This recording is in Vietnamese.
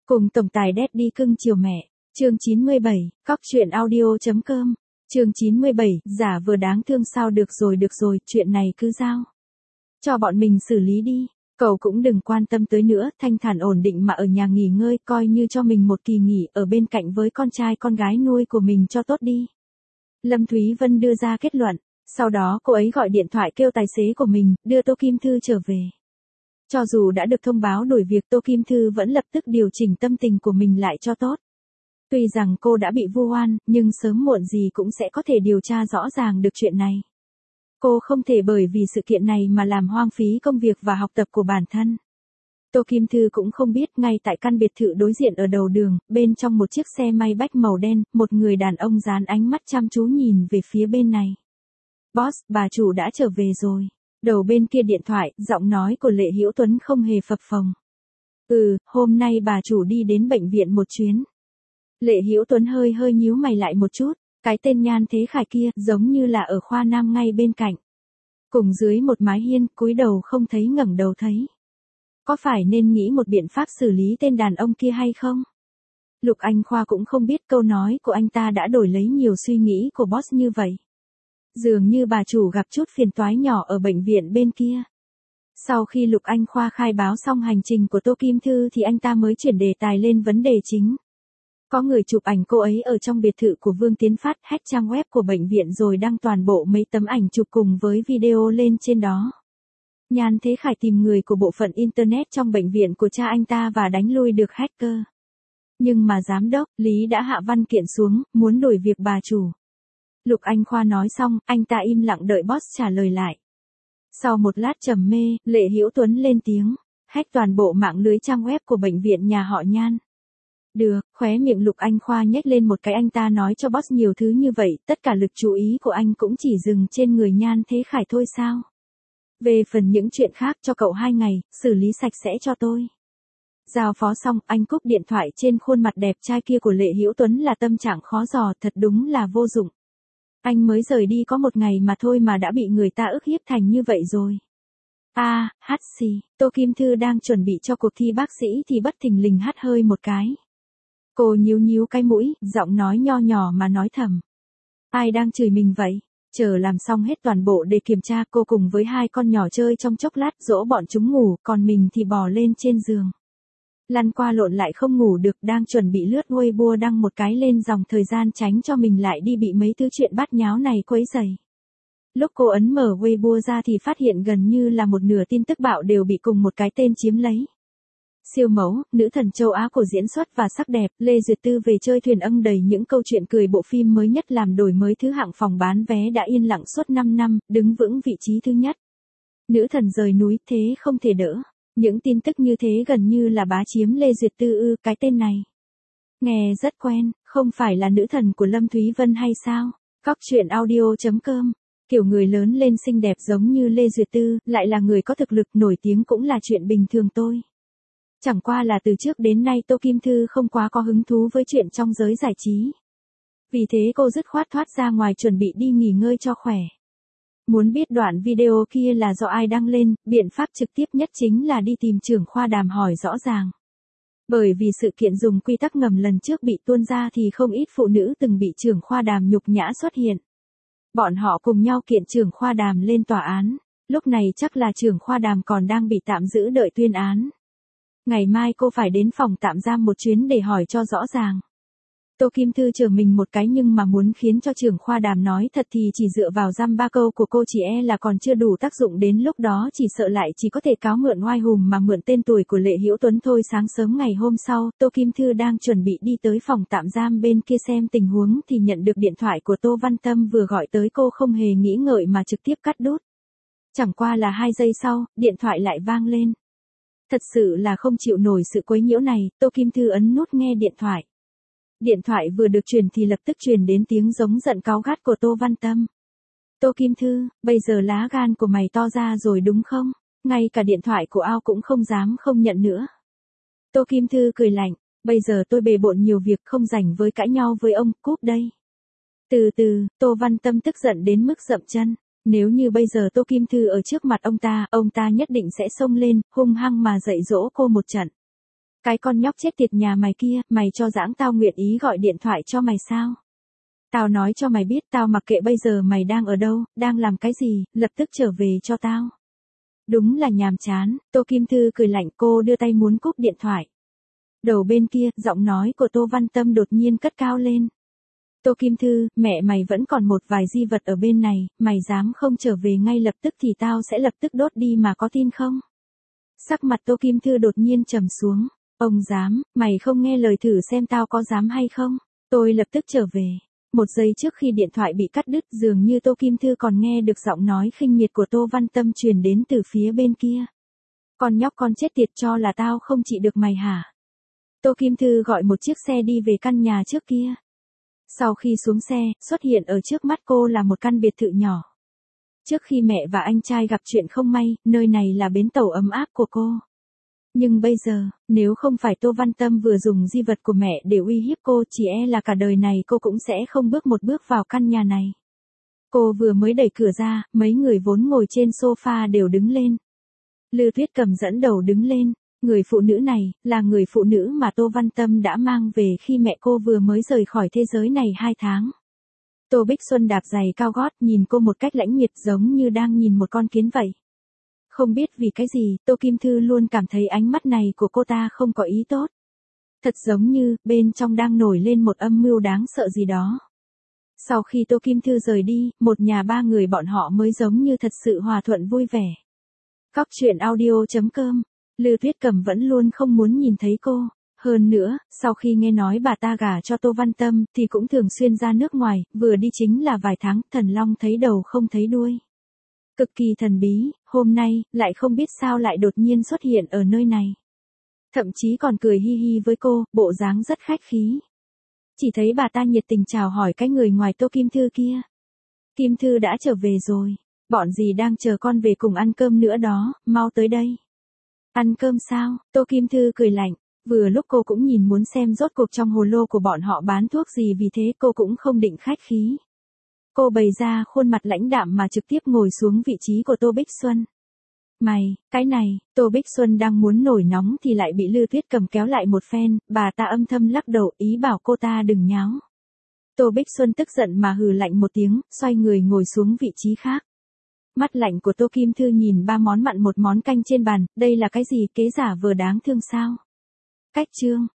Cùng tổng tài Daddy cưng chiều mẹ. Chương 97, cóc truyện audio.com. Chương 97, giả vờ đáng thương sao được rồi, chuyện này cứ giao cho bọn mình xử lý đi. Cậu cũng đừng quan tâm tới nữa, thanh thản ổn định mà ở nhà nghỉ ngơi, coi như cho mình một kỳ nghỉ ở bên cạnh với con trai con gái nuôi của mình cho tốt đi. Lâm Thúy Vân đưa ra kết luận, sau đó cô ấy gọi điện thoại kêu tài xế của mình, đưa Tô Kim Thư trở về. Cho dù đã được thông báo đổi việc, Tô Kim Thư vẫn lập tức điều chỉnh tâm tình của mình lại cho tốt. Tuy rằng cô đã bị vu oan, nhưng sớm muộn gì cũng sẽ có thể điều tra rõ ràng được chuyện này. Cô không thể bởi vì sự kiện này mà làm hoang phí công việc và học tập của bản thân. Tô Kim Thư cũng không biết, ngay tại căn biệt thự đối diện ở đầu đường, bên trong một chiếc xe Maybach màu đen, một người đàn ông dán ánh mắt chăm chú nhìn về phía bên này. Boss, bà chủ đã trở về rồi. Đầu bên kia điện thoại, giọng nói của Lệ Hữu Tuấn không hề phập phồng. Hôm nay bà chủ đi đến bệnh viện một chuyến. Lệ Hữu Tuấn hơi nhíu mày lại một chút, cái tên Nhan Thế Khải kia giống như là ở khoa nam ngay bên cạnh. Cùng dưới một mái hiên, cúi đầu không thấy ngẩng đầu thấy. Có phải nên nghĩ một biện pháp xử lý tên đàn ông kia hay không? Lục Anh Khoa cũng không biết câu nói của anh ta đã đổi lấy nhiều suy nghĩ của boss như vậy. Dường như bà chủ gặp chút phiền toái nhỏ ở bệnh viện bên kia. Sau khi Lục Anh Khoa khai báo xong hành trình của Tô Kim Thư thì anh ta mới chuyển đề tài lên vấn đề chính. Có người chụp ảnh cô ấy ở trong biệt thự của Vương Tiến Phát, hack trang web của bệnh viện rồi đăng toàn bộ mấy tấm ảnh chụp cùng với video lên trên đó. Nhan Thế Khải tìm người của bộ phận Internet trong bệnh viện của cha anh ta và đánh lui được hacker. Nhưng mà giám đốc, Lý đã hạ văn kiện xuống, muốn đổi việc bà chủ. Lục Anh Khoa nói xong, anh ta im lặng đợi boss trả lời lại. Sau một lát trầm mê, Lệ Hữu Tuấn lên tiếng, hack toàn bộ mạng lưới trang web của bệnh viện nhà họ Nhan. Được, khóe miệng Lục Anh Khoa nhếch lên một cái, anh ta nói cho boss nhiều thứ như vậy, tất cả lực chú ý của anh cũng chỉ dừng trên người Nhan Thế Khải thôi sao? Về phần những chuyện khác cho cậu 2 ngày, xử lý sạch sẽ cho tôi. Giao phó xong, anh cúp điện thoại. Trên khuôn mặt đẹp trai kia của Lệ Hữu Tuấn là tâm trạng khó dò, thật đúng là vô dụng. Anh mới rời đi có một ngày mà thôi mà đã bị người ta ức hiếp thành như vậy rồi. Hát xì, Tô Kim Thư đang chuẩn bị cho cuộc thi bác sĩ thì bất thình lình hắt hơi một cái. Cô nhíu cái mũi, giọng nói nho nhỏ mà nói thầm. Ai đang chửi mình vậy? Chờ làm xong hết toàn bộ để kiểm tra, cô cùng với 2 con nhỏ chơi trong chốc lát dỗ bọn chúng ngủ, còn mình thì bò lên trên giường. Lăn qua lộn lại không ngủ được, đang chuẩn bị lướt Weibo đăng một cái lên dòng thời gian tránh cho mình lại đi bị mấy thứ chuyện bát nháo này quấy rầy. Lúc cô ấn mở Weibo ra thì phát hiện gần như là một nửa tin tức bạo đều bị cùng một cái tên chiếm lấy. Siêu mẫu, nữ thần châu Á của diễn xuất và sắc đẹp, Lê Duyệt Tư về chơi thuyền âng đầy những câu chuyện cười. Bộ phim mới nhất làm đổi mới thứ hạng phòng bán vé đã yên lặng suốt 5 năm, đứng vững vị trí thứ nhất. Nữ thần rời núi, thế không thể đỡ. Những tin tức như thế gần như là bá chiếm Lê Duyệt Tư cái tên này. Nghe rất quen, không phải là nữ thần của Lâm Thúy Vân hay sao? Cóc truyện audio.com. Kiểu người lớn lên xinh đẹp giống như Lê Duyệt Tư, lại là người có thực lực nổi tiếng cũng là chuyện bình thường thôi. Chẳng qua là từ trước đến nay Tô Kim Thư không quá có hứng thú với chuyện trong giới giải trí. Vì thế cô dứt khoát thoát ra ngoài chuẩn bị đi nghỉ ngơi cho khỏe. Muốn biết đoạn video kia là do ai đăng lên, biện pháp trực tiếp nhất chính là đi tìm trưởng khoa Đàm hỏi rõ ràng. Bởi vì sự kiện dùng quy tắc ngầm lần trước bị tuôn ra thì không ít phụ nữ từng bị trưởng khoa Đàm nhục nhã xuất hiện. Bọn họ cùng nhau kiện trưởng khoa Đàm lên tòa án, lúc này chắc là trưởng khoa Đàm còn đang bị tạm giữ đợi tuyên án. Ngày mai cô phải đến phòng tạm giam một chuyến để hỏi cho rõ ràng. Tô Kim Thư chờ mình một cái, nhưng mà muốn khiến cho trưởng khoa Đàm nói thật thì chỉ dựa vào dăm ba câu của cô chỉ e là còn chưa đủ tác dụng, đến lúc đó chỉ sợ lại chỉ có thể cáo mượn oai hùng mà mượn tên tuổi của Lệ Hữu Tuấn thôi. Sáng sớm ngày hôm sau, Tô Kim Thư đang chuẩn bị đi tới phòng tạm giam bên kia xem tình huống thì nhận được điện thoại của Tô Văn Tâm vừa gọi tới. Cô không hề nghĩ ngợi mà trực tiếp cắt đút. Chẳng qua là 2 giây sau, điện thoại lại vang lên. Thật sự là không chịu nổi sự quấy nhiễu này, Tô Kim Thư ấn nút nghe điện thoại. Điện thoại vừa được truyền thì lập tức truyền đến tiếng giống giận cáu gắt của Tô Văn Tâm. Tô Kim Thư, bây giờ lá gan của mày to ra rồi đúng không? Ngay cả điện thoại của ao cũng không dám không nhận nữa. Tô Kim Thư cười lạnh, bây giờ tôi bề bộn nhiều việc không rảnh với cãi nhau với ông, cúp đây. Từ từ, Tô Văn Tâm tức giận đến mức dậm chân. Nếu như bây giờ Tô Kim Thư ở trước mặt ông ta nhất định sẽ xông lên, hung hăng mà dạy dỗ cô một trận. Cái con nhóc chết tiệt nhà mày kia, mày cho dãng tao nguyện ý gọi điện thoại cho mày sao? Tao nói cho mày biết, tao mặc kệ bây giờ mày đang ở đâu, đang làm cái gì, lập tức trở về cho tao. Đúng là nhàm chán, Tô Kim Thư cười lạnh, cô đưa tay muốn cúp điện thoại. Đầu bên kia, giọng nói của Tô Văn Tâm đột nhiên cất cao lên. Tô Kim Thư, mẹ mày vẫn còn một vài di vật ở bên này, mày dám không trở về ngay lập tức thì tao sẽ lập tức đốt đi mà có tin không? Sắc mặt Tô Kim Thư đột nhiên trầm xuống. Ông dám, mày không nghe lời thử xem tao có dám hay không? Tôi lập tức trở về. Một giây trước khi điện thoại bị cắt đứt, dường như Tô Kim Thư còn nghe được giọng nói khinh miệt của Tô Văn Tâm truyền đến từ phía bên kia. Con nhóc con chết tiệt, cho là tao không trị được mày hả? Tô Kim Thư gọi một chiếc xe đi về căn nhà trước kia. Sau khi xuống xe, xuất hiện ở trước mắt cô là một căn biệt thự nhỏ. Trước khi mẹ và anh trai gặp chuyện không may, nơi này là bến tàu ấm áp của cô. Nhưng bây giờ, nếu không phải Tô Văn Tâm vừa dùng di vật của mẹ để uy hiếp cô, chỉ e là cả đời này cô cũng sẽ không bước một bước vào căn nhà này. Cô vừa mới đẩy cửa ra, mấy người vốn ngồi trên sofa đều đứng lên. Lư Tuyết Cầm dẫn đầu đứng lên. Người phụ nữ này, là người phụ nữ mà Tô Văn Tâm đã mang về khi mẹ cô vừa mới rời khỏi thế giới này 2 tháng. Tô Bích Xuân đạp giày cao gót nhìn cô một cách lãnh nhiệt giống như đang nhìn một con kiến vậy. Không biết vì cái gì, Tô Kim Thư luôn cảm thấy ánh mắt này của cô ta không có ý tốt. Thật giống như, bên trong đang nổi lên một âm mưu đáng sợ gì đó. Sau khi Tô Kim Thư rời đi, một nhà 3 người bọn họ mới giống như thật sự hòa thuận vui vẻ. Cóc truyện audio.com. Lư Tuyết Cầm vẫn luôn không muốn nhìn thấy cô. Hơn nữa, sau khi nghe nói bà ta gả cho Tô Văn Tâm, thì cũng thường xuyên ra nước ngoài, vừa đi chính là vài tháng, thần long thấy đầu không thấy đuôi. Cực kỳ thần bí, hôm nay, lại không biết sao lại đột nhiên xuất hiện ở nơi này. Thậm chí còn cười hi hi với cô, bộ dáng rất khách khí. Chỉ thấy bà ta nhiệt tình chào hỏi cái người ngoài Tô Kim Thư kia. Kim Thư đã trở về rồi, bọn dì đang chờ con về cùng ăn cơm nữa đó, mau tới đây. Ăn cơm sao? Tô Kim Thư cười lạnh, vừa lúc cô cũng nhìn muốn xem rốt cuộc trong hồ lô của bọn họ bán thuốc gì, vì thế cô cũng không định khách khí. Cô bày ra khuôn mặt lãnh đạm mà trực tiếp ngồi xuống vị trí của Tô Bích Xuân. Mày, cái này, Tô Bích Xuân đang muốn nổi nóng thì lại bị Lư Tuyết Cầm kéo lại một phen, bà ta âm thầm lắc đầu ý bảo cô ta đừng nháo. Tô Bích Xuân tức giận mà hừ lạnh một tiếng, xoay người ngồi xuống vị trí khác. Mắt lạnh của Tô Kim Thư nhìn 3 món mặn một món canh trên bàn, đây là cái gì, kế giả vừa đáng thương sao? Cách chương.